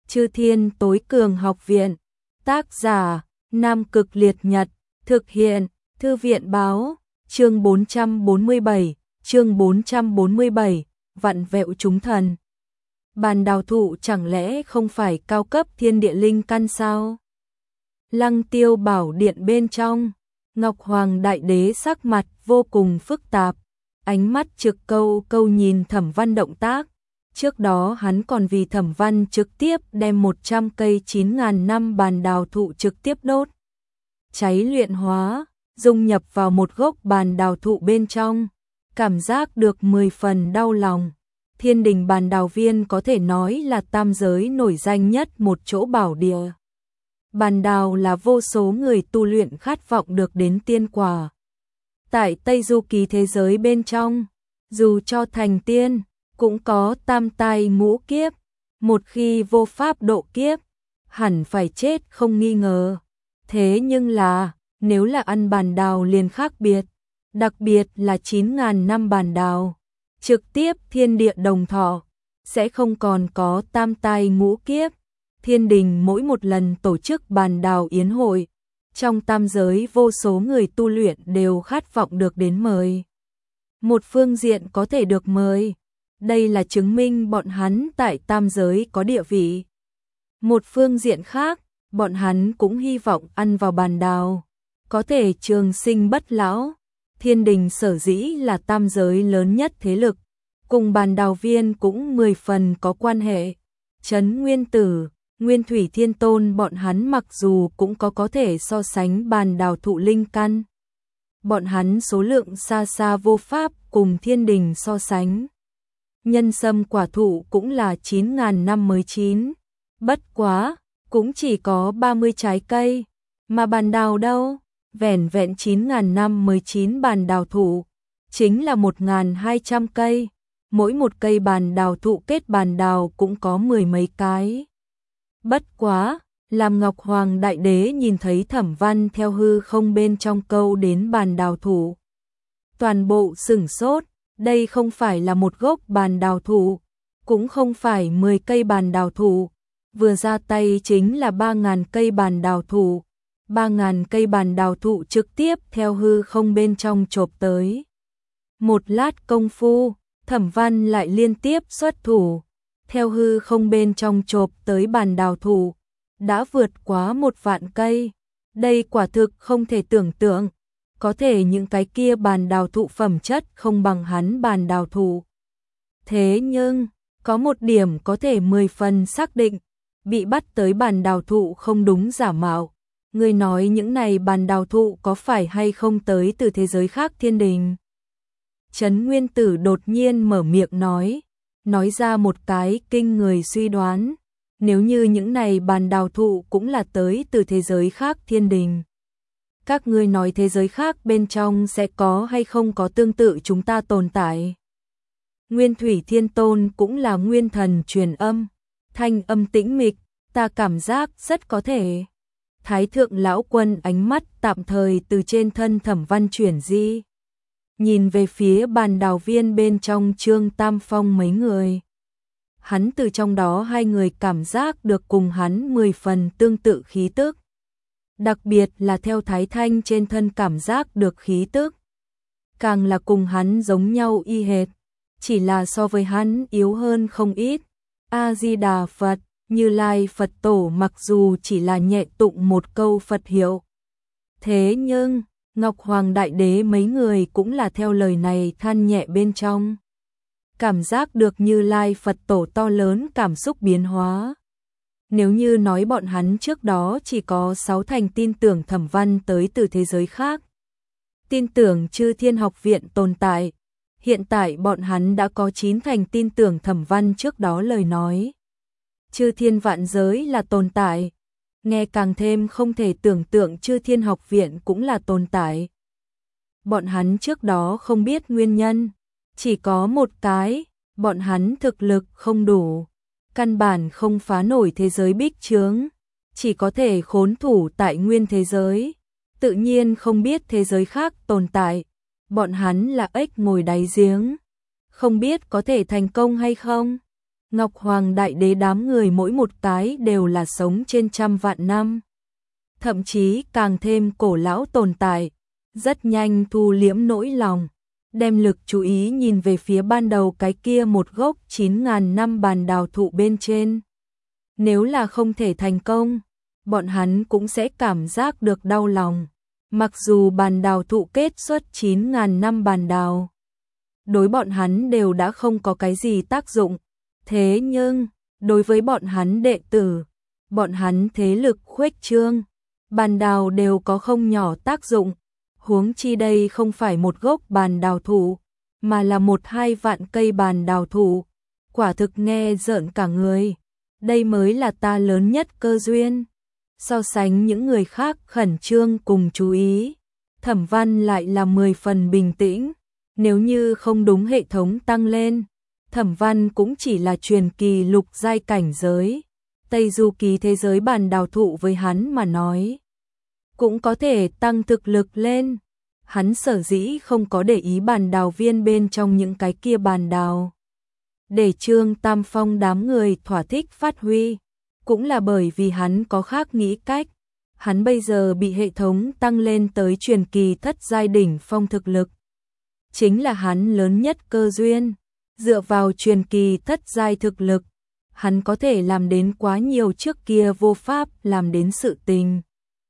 Chư Thiên Tối Cường Học Viện. Tác giả: Nam Cực Liệt Nhật. Thực hiện: Thư viện báo. Chương 447, vặn vẹo chúng thần. Bàn đào thụ chẳng lẽ không phải cao cấp thiên địa linh căn sao? Lăng Tiêu Bảo Điện bên trong, Ngọc Hoàng Đại Đế sắc mặt vô cùng phức tạp, ánh mắt trực câu câu nhìn Thẩm Văn động tác. Trước đó hắn còn vì Thẩm Văn trực tiếp đem 100 cây 9.000 năm bàn đào thụ trực tiếp đốt, cháy luyện hóa, dung nhập vào một gốc bàn đào thụ bên trong, cảm giác được 10 phần đau lòng. Thiên Đình Bàn Đào Viên có thể nói là tam giới nổi danh nhất một chỗ bảo địa. Bàn đào là vô số người tu luyện khát vọng được đến tiên quả. Tại Tây Du Ký thế giới bên trong, dù cho thành tiên, cũng có tam tai ngũ kiếp, một khi vô pháp độ kiếp, hẳn phải chết không nghi ngờ. Thế nhưng là, nếu là ăn bàn đào liền khác biệt, đặc biệt là 9.000 năm bàn đào, trực tiếp thiên địa đồng thọ, sẽ không còn có tam tai ngũ kiếp. Thiên Đình mỗi một lần tổ chức bàn đào yến hội, trong tam giới vô số người tu luyện đều khát vọng được đến mời. Một phương diện có thể được mời, đây là chứng minh bọn hắn tại tam giới có địa vị. Một phương diện khác, bọn hắn cũng hy vọng ăn vào bàn đào, có thể trường sinh bất lão. Thiên Đình sở dĩ là tam giới lớn nhất thế lực, cùng Bàn Đào Viên cũng 10 phần có quan hệ. Trấn Nguyên Tử, Nguyên Thủy Thiên Tôn bọn hắn mặc dù cũng có thể so sánh bàn đào thụ linh căn, bọn hắn số lượng xa xa vô pháp cùng Thiên Đình so sánh. Nhân sâm quả thụ cũng là 9.000 năm mới chín, bất quá, cũng chỉ có 30 trái cây, mà bàn đào đâu, vẻn vẹn 9.000 năm mới chín bàn đào thụ, chính là 1.200 cây, mỗi một cây bàn đào thụ kết bàn đào cũng có 10 mấy cái. Bất quá, làm Ngọc Hoàng Đại Đế nhìn thấy Thẩm Văn theo hư không bên trong câu đến bàn đào thụ, toàn bộ sửng sốt. Đây không phải là một gốc bàn đào thụ, cũng không phải 10 cây bàn đào thụ, vừa ra tay chính là 3.000 cây bàn đào thụ. 3.000 cây bàn đào thụ trực tiếp theo hư không bên trong chộp tới. Một lát công phu, Thẩm Văn lại liên tiếp xuất thủ, theo hư không bên trong chộp tới bàn đào thụ, đã vượt quá 1 vạn cây. Đây quả thực không thể tưởng tượng, có thể những cái kia bàn đào thụ phẩm chất không bằng hắn bàn đào thụ. Thế nhưng, có một điểm có thể 10 phần xác định, bị bắt tới bàn đào thụ không đúng giả mạo. Người nói những này bàn đào thụ có phải hay không tới từ thế giới khác Thiên Đình? Trấn Nguyên Tử đột nhiên mở miệng nói ra một cái kinh người suy đoán. Nếu như những này bàn đào thụ cũng là tới từ thế giới khác Thiên Đình, các ngươi nói thế giới khác bên trong sẽ có hay không có tương tự chúng ta tồn tại? Nguyên Thủy Thiên Tôn cũng là nguyên thần truyền âm, thanh âm tĩnh mịch, ta cảm giác rất có thể. Thái thượng lão quân ánh mắt tạm thời từ trên thân Thẩm Văn chuyển di, nhìn về phía Bàn Đào Viên bên trong Trương Tam Phong mấy người. Hắn từ trong đó hai người cảm giác được cùng hắn 10 phần tương tự khí tức. Đặc biệt là theo Thái Thanh trên thân cảm giác được khí tức, càng là cùng hắn giống nhau y hệt, chỉ là so với hắn yếu hơn không ít. A Di Đà Phật. Như Lai Phật Tổ mặc dù chỉ là nhẹ tụng một câu Phật hiệu, thế nhưng Ngọc Hoàng Đại Đế mấy người cũng là theo lời này than nhẹ bên trong, cảm giác được Như Lai Phật Tổ to lớn cảm xúc biến hóa. Nếu như nói bọn hắn trước đó chỉ có 6 thành tin tưởng Thẩm Văn tới từ thế giới khác, tin tưởng Chư Thiên Học Viện tồn tại, hiện tại bọn hắn đã có 9 thành tin tưởng Thẩm Văn trước đó lời nói. Chư Thiên vạn giới là tồn tại, nghe càng thêm không thể tưởng tượng Chư Thiên Học Viện cũng là tồn tại. Bọn hắn trước đó không biết nguyên nhân, chỉ có một cái, bọn hắn thực lực không đủ, căn bản không phá nổi thế giới bích chướng, chỉ có thể khốn thủ tại nguyên thế giới, tự nhiên không biết thế giới khác tồn tại. Bọn hắn là ếch ngồi đáy giếng, không biết có thể thành công hay không. Ngọc Hoàng Đại Đế đám người mỗi một cái đều là sống trên trăm vạn năm. Thậm chí càng thêm cổ lão tồn tại, rất nhanh thu liễm nỗi lòng, đem lực chú ý nhìn về phía ban đầu cái kia một gốc 9.000 năm bàn đào thụ bên trên. Nếu là không thể thành công, bọn hắn cũng sẽ cảm giác được đau lòng. Mặc dù bàn đào thụ kết xuất 9.000 năm bàn đào, đối bọn hắn đều đã không có cái gì tác dụng. Thế nhưng, đối với bọn hắn đệ tử, bọn hắn thế lực khuếch trương, bàn đào đều có không nhỏ tác dụng. Huống chi đây không phải một gốc bàn đào thụ, mà là 1-2 vạn cây bàn đào thụ. Quả thực nghe rợn cả người. Đây mới là ta lớn nhất cơ duyên. So sánh những người khác khẩn trương cùng chú ý, Thẩm Văn lại là 10 phần bình tĩnh. Nếu như không đúng hệ thống tăng lên, Thẩm Văn cũng chỉ là truyền kỳ lục giai cảnh giới. Tây Du Ký thế giới bàn đào thụ với hắn mà nói, cũng có thể tăng thực lực lên. Hắn sở dĩ không có để ý bàn đào viên bên trong những cái kia bàn đào, để Trương Tam Phong đám người thỏa thích phát huy, cũng là bởi vì hắn có khác nghĩ cách. Hắn bây giờ bị hệ thống tăng lên tới truyền kỳ thất giai đỉnh phong thực lực, chính là hắn lớn nhất cơ duyên. Dựa vào truyền kỳ thất giai thực lực, hắn có thể làm đến quá nhiều trước kia vô pháp làm đến sự tình.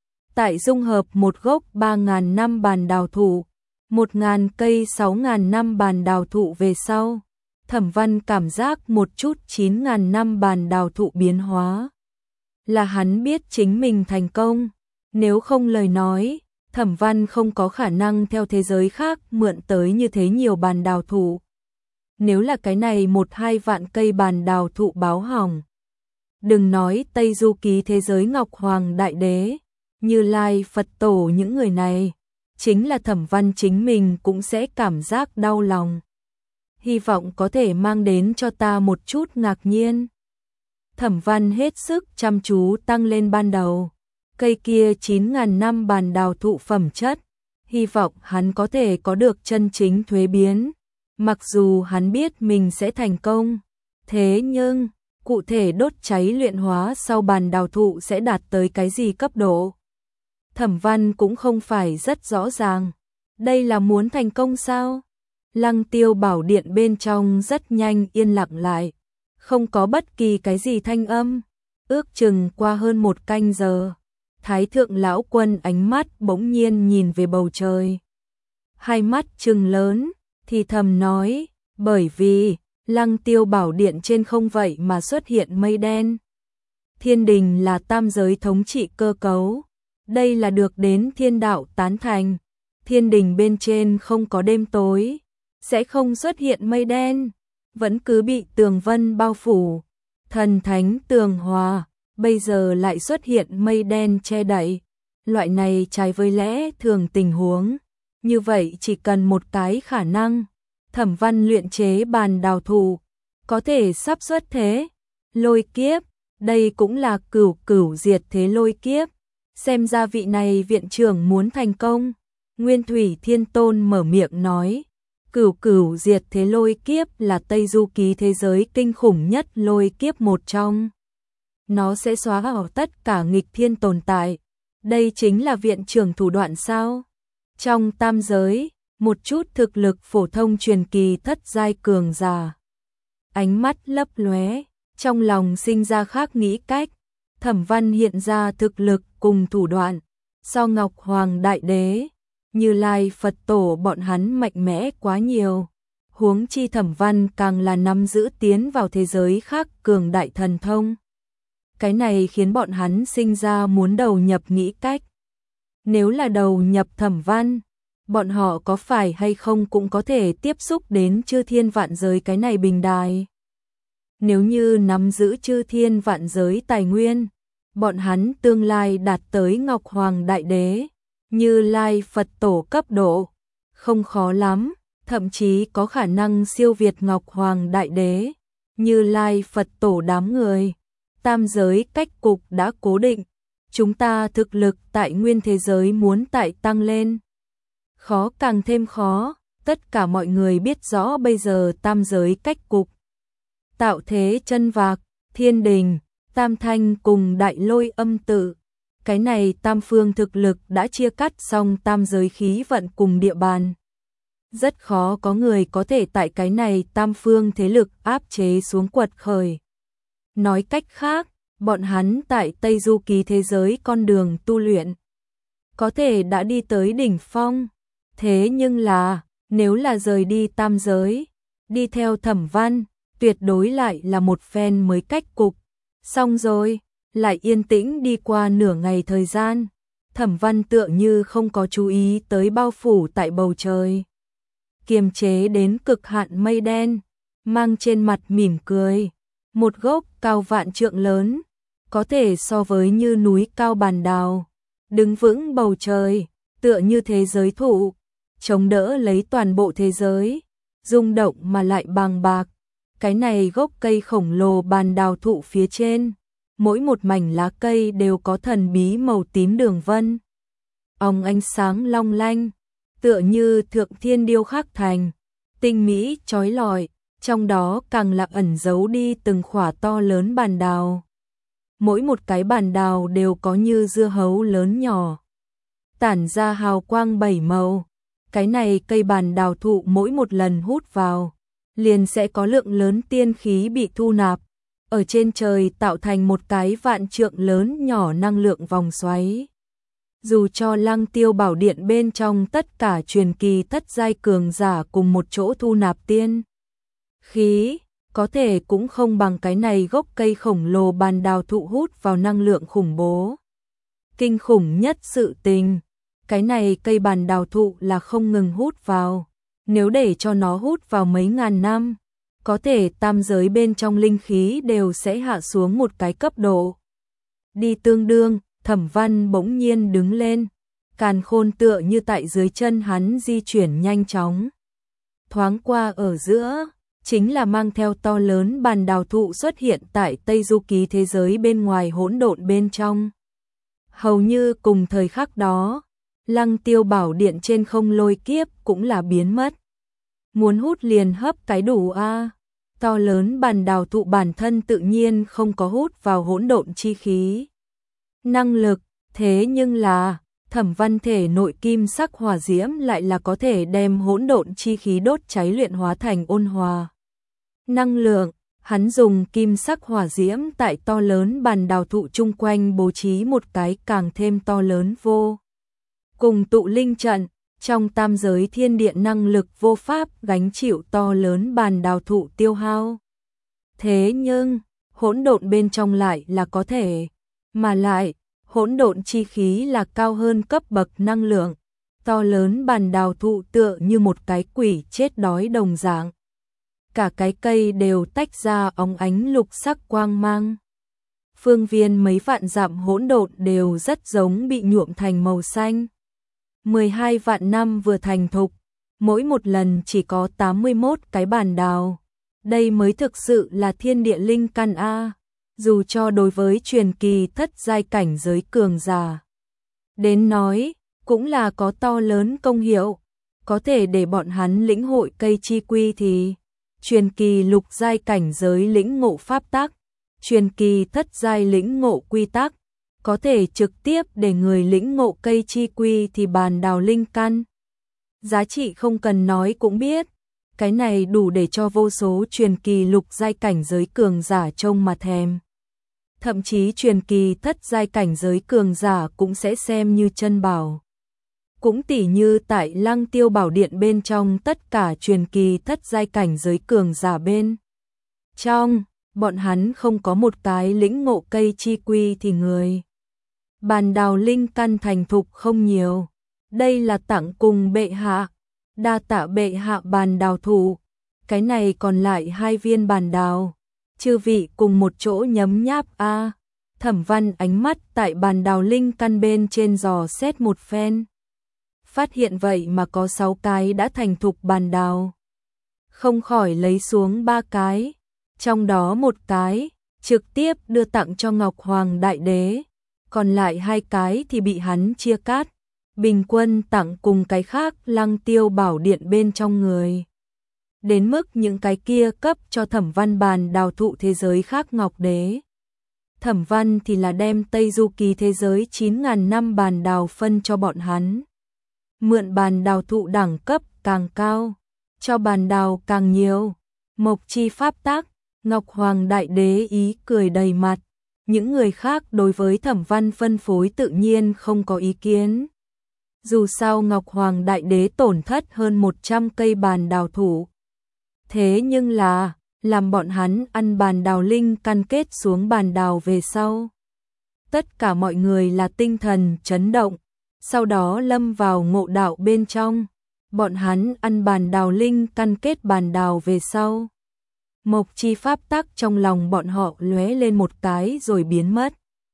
Tại dung hợp một gốc 3.000 năm bàn đào thụ, 1.000 cây 6.000 năm bàn đào thụ về sau, Thẩm Văn cảm giác một chút 9.000 năm bàn đào thụ biến hóa. Là hắn biết chính mình thành công, nếu không lời nói, Thẩm Văn không có khả năng theo thế giới khác mượn tới như thế nhiều bàn đào thụ. Nếu là cái này 1-2 vạn cây bàn đào thụ báo hỏng, đừng nói Tây Du Ký thế giới Ngọc Hoàng Đại Đế, Như Lai Phật Tổ những người này, chính là Thẩm Văn chính mình cũng sẽ cảm giác đau lòng. Hy vọng có thể mang đến cho ta một chút ngạc nhiên. Thẩm Văn hết sức chăm chú tăng lên ban đầu, cây kia 9.000 năm bàn đào thụ phẩm chất, hy vọng hắn có thể có được chân chính thuế biến. Mặc dù hắn biết mình sẽ thành công, thế nhưng, cụ thể đốt cháy luyện hóa sau bàn đào thụ sẽ đạt tới cái gì cấp độ, Thẩm Văn cũng không phải rất rõ ràng. Đây là muốn thành công sao? Lăng Tiêu Bảo Điện bên trong rất nhanh yên lặng lại, không có bất kỳ cái gì thanh âm. Ước chừng qua hơn 1 canh giờ, Thái thượng lão quân ánh mắt bỗng nhiên nhìn về bầu trời, hai mắt trừng lớn, thì thầm nói, bởi vì Lăng Tiêu Bảo Điện trên không vậy mà xuất hiện mây đen. Thiên đình là tam giới thống trị cơ cấu, đây là được đến thiên đạo tán thành. Thiên đình bên trên không có đêm tối, sẽ không xuất hiện mây đen, vẫn cứ bị tường vân bao phủ. Thần thánh tường hòa, bây giờ lại xuất hiện mây đen che đậy. Loại này trái với lẽ thường tình huống. Như vậy chỉ cần một cái khả năng, Thẩm Văn luyện chế bàn đào thụ, có thể sắp xuất thế. Lôi kiếp, đây cũng là cửu diệt thế lôi kiếp. Xem ra vị này viện trưởng muốn thành công. Nguyên Thủy Thiên Tôn mở miệng nói, cửu diệt thế lôi kiếp là Tây Du Ký thế giới kinh khủng nhất lôi kiếp một trong. Nó sẽ xóa bỏ tất cả nghịch thiên tồn tại. Đây chính là viện trưởng thủ đoạn sao? Trong tam giới, một chút thực lực phổ thông truyền kỳ thất giai cường giả, ánh mắt lấp lóe, trong lòng sinh ra khác nghĩ cách. Thẩm Văn hiện ra thực lực cùng thủ đoạn, so Ngọc Hoàng Đại Đế, Như Lai Phật Tổ bọn hắn mạnh mẽ quá nhiều. Huống chi Thẩm Văn càng là nắm giữ tiến vào thế giới khác cường đại thần thông. Cái này khiến bọn hắn sinh ra muốn đầu nhập nghĩ cách. Nếu là đầu nhập Thẩm Văn, bọn họ có phải hay không cũng có thể tiếp xúc đến chư thiên vạn giới cái này bình đài. Nếu như nắm giữ chư thiên vạn giới tài nguyên, bọn hắn tương lai đạt tới Ngọc Hoàng Đại Đế, Như Lai Phật Tổ cấp độ, không khó lắm, thậm chí có khả năng siêu việt Ngọc Hoàng Đại Đế, Như Lai Phật Tổ đám người. Tam giới cách cục đã cố định, chúng ta thực lực tại nguyên thế giới muốn tại tăng lên, khó càng thêm khó. Tất cả mọi người biết rõ bây giờ tam giới cách cục, Tạo Thế Chân Vạc, Thiên Đình, Tam Thanh cùng Đại Lôi Âm Tự. Cái này tam phương thực lực đã chia cắt xong tam giới khí vận cùng địa bàn. Rất khó có người có thể tại cái này tam phương thế lực áp chế xuống quật khởi. Nói cách khác, bọn hắn tại Tây Du Ký thế giới con đường tu luyện có thể đã đi tới đỉnh phong. Thế nhưng là, nếu là rời đi tam giới, đi theo Thẩm Văn, tuyệt đối lại là một phen mới cách cục. Xong rồi, lại yên tĩnh đi qua nửa ngày thời gian. Thẩm Văn tựa như không có chú ý tới bao phủ tại bầu trời, kiềm chế đến cực hạn mây đen, mang trên mặt mỉm cười. Một gốc cao vạn trượng lớn, có thể so với như núi cao bàn đào, đứng vững bầu trời, tựa như thế giới thụ, chống đỡ lấy toàn bộ thế giới, rung động mà lại bàng bạc. Cái này gốc cây khổng lồ bàn đào thụ phía trên, mỗi một mảnh lá cây đều có thần bí màu tím đường vân, óng ánh sáng long lanh, tựa như thượng thiên điêu khắc thành, tinh mỹ chói lọi, trong đó càng là ẩn giấu đi từng khỏa to lớn bàn đào. Mỗi một cái bàn đào đều có như dưa hấu lớn nhỏ, tản ra hào quang bảy màu. Cái này cây bàn đào thụ mỗi một lần hút vào, liền sẽ có lượng lớn tiên khí bị thu nạp, ở trên trời tạo thành một cái vạn trượng lớn nhỏ năng lượng vòng xoáy. Dù cho Lăng Tiêu Bảo Điện bên trong tất cả truyền kỳ thất giai cường giả cùng một chỗ thu nạp tiên khí, có thể cũng không bằng cái này gốc cây khổng lồ bàn đào thụ hút vào năng lượng khủng bố. Kinh khủng nhất sự tình, cái này cây bàn đào thụ là không ngừng hút vào, nếu để cho nó hút vào mấy ngàn năm, có thể tam giới bên trong linh khí đều sẽ hạ xuống một cái cấp độ. Đi tương đương, Thẩm Văn bỗng nhiên đứng lên, càn khôn tựa như tại dưới chân hắn di chuyển nhanh chóng. Thoáng qua ở giữa, chính là mang theo to lớn bàn đào thụ xuất hiện tại Tây Du Ký thế giới bên ngoài hỗn độn bên trong. Hầu như cùng thời khắc đó, Lăng Tiêu Bảo Điện trên không lôi kiếp cũng là biến mất. Muốn hút liền hấp cái đủ a. To lớn bàn đào thụ bản thân tự nhiên không có hút vào hỗn độn chi khí năng lực, thế nhưng là Thẩm Văn thể nội kim sắc hỏa diễm lại là có thể đem hỗn độn chi khí đốt cháy luyện hóa thành ôn hòa năng lượng. Hắn dùng kim sắc hỏa diễm tại to lớn bàn đào thụ chung quanh bố trí một cái càng thêm to lớn vô cùng tụ linh trận, trong tam giới thiên địa năng lực vô pháp gánh chịu to lớn bàn đào thụ tiêu hao. Thế nhưng, hỗn độn bên trong lại là có thể, mà lại, hỗn độn chi khí là cao hơn cấp bậc năng lượng, to lớn bàn đào thụ tựa như một cái quỷ chết đói đồng dạng. Cả cái cây đều tách ra óng ánh lục sắc quang mang. Phương viên mấy vạn dặm hỗn độn đều rất giống bị nhuộm thành màu xanh. 12 vạn năm vừa thành thục, mỗi một lần chỉ có 81 cái bàn đào. Đây mới thực sự là thiên địa linh căn a. Dù cho đối với truyền kỳ thất giai cảnh giới cường giả đến nói, cũng là có to lớn công hiệu, có thể để bọn hắn lĩnh hội cây chi quy thì truyền kỳ lục giai cảnh giới lĩnh ngộ pháp tắc, truyền kỳ thất giai lĩnh ngộ quy tắc, có thể trực tiếp để người lĩnh ngộ cây chi quy thì bàn đào linh căn. Giá trị không cần nói cũng biết, cái này đủ để cho vô số truyền kỳ lục giai cảnh giới cường giả trông mà thèm. Thậm chí truyền kỳ thất giai cảnh giới cường giả cũng sẽ xem như chân bảo. Cũng tỉ như tại Lăng Tiêu Bảo Điện bên trong tất cả truyền kỳ thất giai cảnh giới cường giả bên trong, bọn hắn không có một cái lĩnh ngộ cây chi quy thì người bàn đào linh căn thành thục không nhiều. Đây là tặng cùng bệ hạ, đa tạ bệ hạ bàn đào thụ. Cái này còn lại 2 viên bàn đào, chư vị cùng một chỗ nhấm nháp a. Thẩm Văn ánh mắt tại bàn đào linh căn bên trên dò xét một phen, phát hiện vậy mà có 6 cái đã thành thục bàn đào, không khỏi lấy xuống 3 cái, trong đó một cái trực tiếp đưa tặng cho Ngọc Hoàng Đại Đế, còn lại 2 cái thì bị hắn chia cắt, bình quân tặng cùng cái khác Lăng Tiêu Bảo Điện bên trong người. đến mức những cái kia cấp cho Thẩm Văn bàn đào thụ thế giới khác Ngọc Đế. Thẩm Văn thì là đem Tây Du Ký thế giới 9.000 năm bàn đào phân cho bọn hắn. Mượn bàn đào thụ đẳng cấp càng cao, cho bàn đào càng nhiều. Mộc chi pháp tắc, Ngọc Hoàng Đại Đế ý cười đầy mặt. Những người khác đối với Thẩm Văn phân phối tự nhiên không có ý kiến. Dù sao Ngọc Hoàng Đại Đế tổn thất hơn 100 cây bàn đào thụ. Thế nhưng là, làm bọn hắn ăn bàn đào linh căn kết xuống bàn đào về sau. Tất cả mọi người là tinh thần chấn động, sau đó lâm vào ngộ đạo bên trong. Bọn hắn ăn bàn đào linh căn kết bàn đào về sau. Mộc chi pháp tắc trong lòng bọn họ lóe lên một cái rồi biến mất.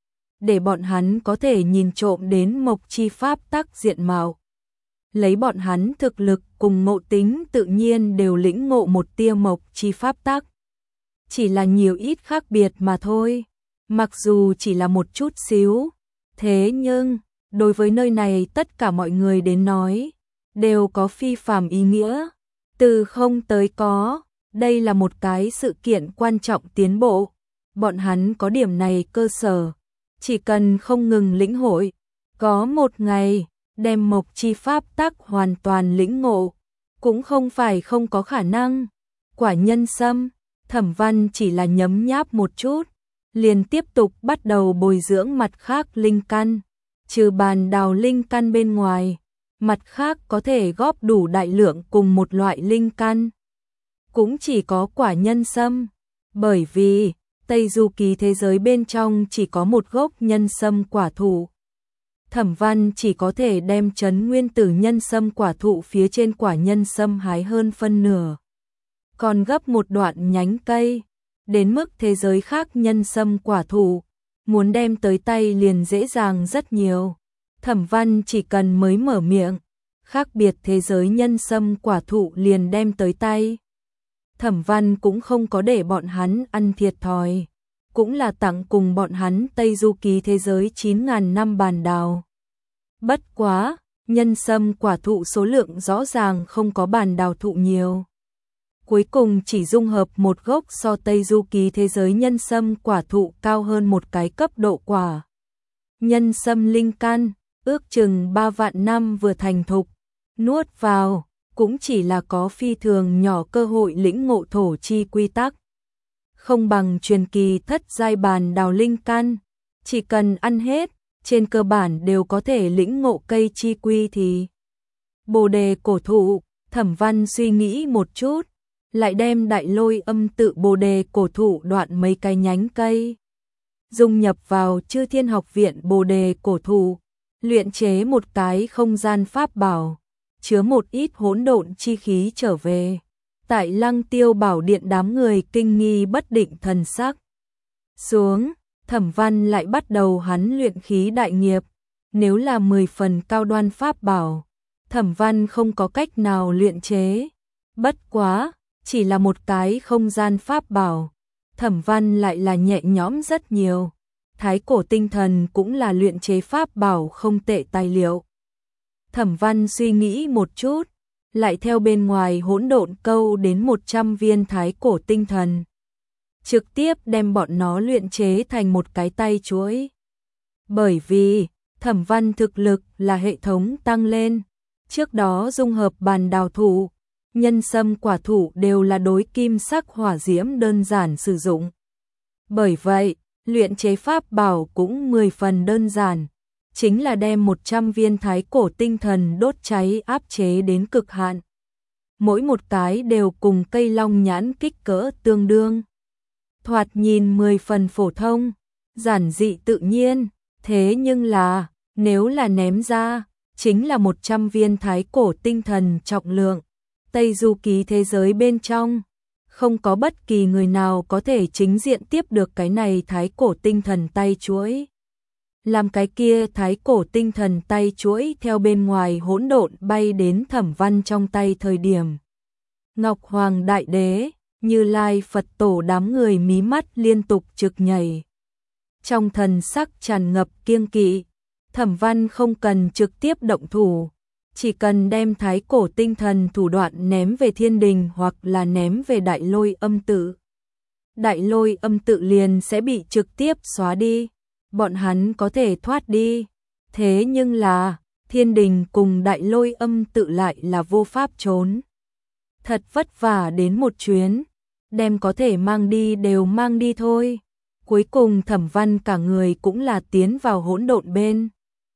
Để bọn hắn có thể nhìn trộm đến mộc chi pháp tắc diện mạo. Lấy bọn hắn thực lực cùng ngộ tính tự nhiên đều lĩnh ngộ một tia mộc chi pháp tắc. Chỉ là nhiều ít khác biệt mà thôi. Mặc dù chỉ là một chút xíu. Thế nhưng, đối với nơi này tất cả mọi người đến nói, đều có phi phàm ý nghĩa. Từ không tới có, đây là một cái sự kiện quan trọng tiến bộ. Bọn hắn có điểm này cơ sở. Chỉ cần không ngừng lĩnh hội, có một ngày, đem mộc chi pháp tắc hoàn toàn lĩnh ngộ, cũng không phải không có khả năng. Quả nhân sâm, Thẩm Văn chỉ là nhấm nháp một chút, liền tiếp tục bắt đầu bồi dưỡng mặt khác linh căn. Trừ bàn đào linh căn bên ngoài, mặt khác có thể góp đủ đại lượng cùng một loại linh căn. Cũng chỉ có quả nhân sâm, bởi vì Tây Du Ký thế giới bên trong chỉ có một gốc nhân sâm quả thụ. Thẩm Văn chỉ có thể đem trấn nguyên tử nhân sâm quả thụ phía trên quả nhân sâm hái hơn phân nửa. Còn gấp một đoạn nhánh cây, đến mức thế giới khác nhân sâm quả thụ, muốn đem tới tay liền dễ dàng rất nhiều. Thẩm Văn chỉ cần mới mở miệng, khác biệt thế giới nhân sâm quả thụ liền đem tới tay. Thẩm Văn cũng không có để bọn hắn ăn thiệt thòi, cũng là tặng cùng bọn hắn Tây Du Ký thế giới 9.000 năm bàn đào. Bất quá, nhân sâm quả thụ số lượng rõ ràng không có bàn đào thụ nhiều. Cuối cùng chỉ dung hợp một gốc so Tây Du Ký thế giới nhân sâm quả thụ cao hơn một cái cấp độ quả. Nhân sâm linh căn, ước chừng 3 vạn năm vừa thành thục, nuốt vào, cũng chỉ là có phi thường nhỏ cơ hội lĩnh ngộ thổ chi quy tắc. Không bằng truyền kỳ thất giai bàn đào linh căn, chỉ cần ăn hết, trên cơ bản đều có thể lĩnh ngộ cây chi quy thì. Bồ đề cổ thụ, Thẩm Văn suy nghĩ một chút, lại đem đại lôi âm tự bồ đề cổ thụ đoạn mấy cái nhánh cây. Dung nhập vào Chư Thiên Học Viện bồ đề cổ thụ, luyện chế một cái không gian pháp bảo, chứa một ít hỗn độn chi khí trở về. Tại Lăng Tiêu Bảo Điện đám người kinh nghi bất định thần sắc. Xuống, Thẩm Văn lại bắt đầu hắn luyện khí đại nghiệp. Nếu là 10 phần cao đoan pháp bảo, Thẩm Văn không có cách nào luyện chế. Bất quá, chỉ là một cái không gian pháp bảo, Thẩm Văn lại là nhẹ nhõm rất nhiều. Thái cổ tinh thần cũng là luyện chế pháp bảo không tệ tài liệu. Thẩm Văn suy nghĩ một chút, lại theo bên ngoài hỗn độn câu đến 100 viên thái cổ tinh thần. Trực tiếp đem bọn nó luyện chế thành một cái tay chuỗi. Bởi vì, Thẩm Văn thực lực là hệ thống tăng lên. Trước đó dung hợp bàn đào thụ, nhân sâm quả thụ đều là đối kim sắc hỏa diễm đơn giản sử dụng. Bởi vậy, luyện chế pháp bảo cũng 10 phần đơn giản. Chính là đem 100 viên thái cổ tinh thần đốt cháy áp chế đến cực hạn. Mỗi một cái đều cùng cây long nhãn kích cỡ tương đương. Thoạt nhìn 10 phần phổ thông, giản dị tự nhiên, thế nhưng là, nếu là ném ra, chính là 100 viên thái cổ tinh thần trọng lượng. Tây Du Ký thế giới bên trong, không có bất kỳ người nào có thể chính diện tiếp được cái này thái cổ tinh thần tay chuỗi. Làm cái kia thái cổ tinh thần tay chuỗi theo bên ngoài hỗn độn bay đến Thẩm Văn trong tay thời điểm. Ngọc Hoàng Đại Đế, Như Lai Phật Tổ đám người mí mắt liên tục trực nhảy. Trong thần sắc tràn ngập kiêng kỵ, Thẩm Văn không cần trực tiếp động thủ, chỉ cần đem thái cổ tinh thần thủ đoạn ném về thiên đình hoặc là ném về đại lôi âm tự. Đại lôi âm tự liền sẽ bị trực tiếp xóa đi, bọn hắn có thể thoát đi. Thế nhưng là, thiên đình cùng đại lôi âm tự lại là vô pháp trốn. Thật vất vả đến một chuyến, đem có thể mang đi đều mang đi thôi. Cuối cùng Thẩm Văn cả người cũng là tiến vào hỗn độn bên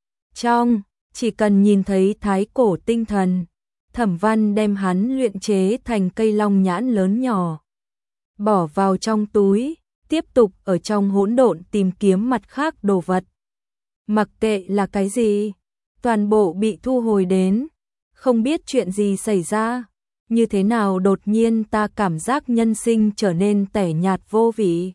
trong, chỉ cần nhìn thấy thái cổ tinh thần, Thẩm Văn đem hắn luyện chế thành cây long nhãn lớn nhỏ, bỏ vào trong túi, tiếp tục ở trong hỗn độn tìm kiếm mặt khác đồ vật. Mặc kệ là cái gì, toàn bộ bị thu hồi đến, không biết chuyện gì xảy ra, như thế nào đột nhiên ta cảm giác nhân sinh trở nên tẻ nhạt vô vị.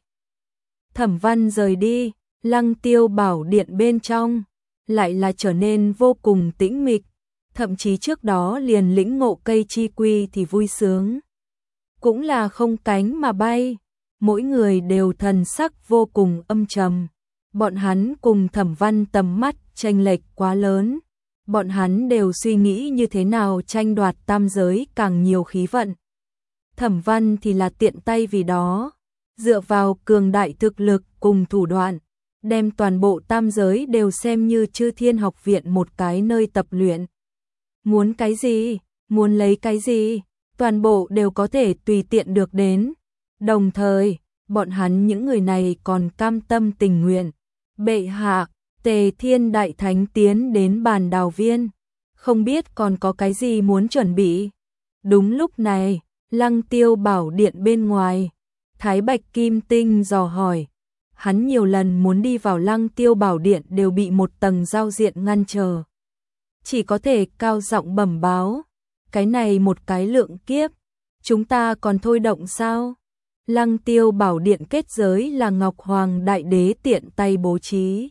Thẩm Văn rời đi, Lăng Tiêu Bảo Điện bên trong lại là trở nên vô cùng tĩnh mịch, thậm chí trước đó liền lĩnh ngộ cây chi quy thì vui sướng, cũng là không cánh mà bay, mỗi người đều thần sắc vô cùng âm trầm. Bọn hắn cùng Thẩm Văn tầm mắt chênh lệch quá lớn, bọn hắn đều suy nghĩ như thế nào tranh đoạt tam giới càng nhiều khí vận. Thẩm Văn thì là tiện tay vì đó, dựa vào cường đại thực lực cùng thủ đoạn, đem toàn bộ tam giới đều xem như Chư Thiên Học Viện một cái nơi tập luyện. Muốn cái gì, muốn lấy cái gì, toàn bộ đều có thể tùy tiện được đến. Đồng thời, bọn hắn những người này còn cam tâm tình nguyện. Bệ hạ, Tề Thiên Đại Thánh tiến đến Bàn Đào Viên, không biết còn có cái gì muốn chuẩn bị. Đúng lúc này, Lăng Tiêu Bảo Điện bên ngoài, Thái Bạch Kim Tinh dò hỏi, hắn nhiều lần muốn đi vào Lăng Tiêu Bảo Điện đều bị một tầng giao diện ngăn trở. Chỉ có thể cao giọng bẩm báo, cái này một cái lượng kiếp, chúng ta còn thôi động sao? Lăng Tiêu Bảo Điện kết giới là Ngọc Hoàng Đại Đế tiện tay bố trí.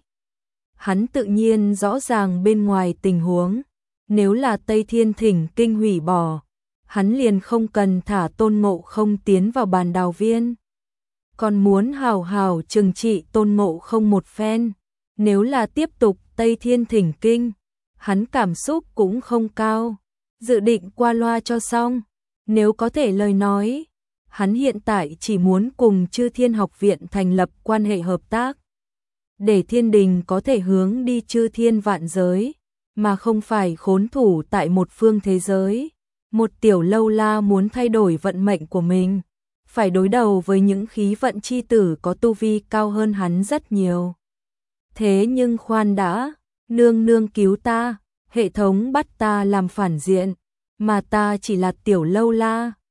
Hắn tự nhiên rõ ràng bên ngoài tình huống, nếu là Tây Thiên Thỉnh Kinh hủy bỏ, hắn liền không cần thả Tôn Ngộ Không tiến vào Bàn Đào Viên. Còn muốn hào hào trừng trị Tôn Ngộ Không một phen, nếu là tiếp tục Tây Thiên Thỉnh Kinh, hắn cảm xúc cũng không cao, dự định qua loa cho xong, nếu có thể lời nói. Hắn hiện tại chỉ muốn cùng Chư Thiên Học Viện thành lập quan hệ hợp tác, để thiên đình có thể hướng đi chư thiên vạn giới, mà không phải khốn thủ tại một phương thế giới. Một tiểu lâu la muốn thay đổi vận mệnh của mình, phải đối đầu với những khí vận chi tử có tu vi cao hơn hắn rất nhiều. Thế nhưng khoan đã, nương nương cứu ta, hệ thống bắt ta làm phản diện, mà ta chỉ là tiểu lâu la.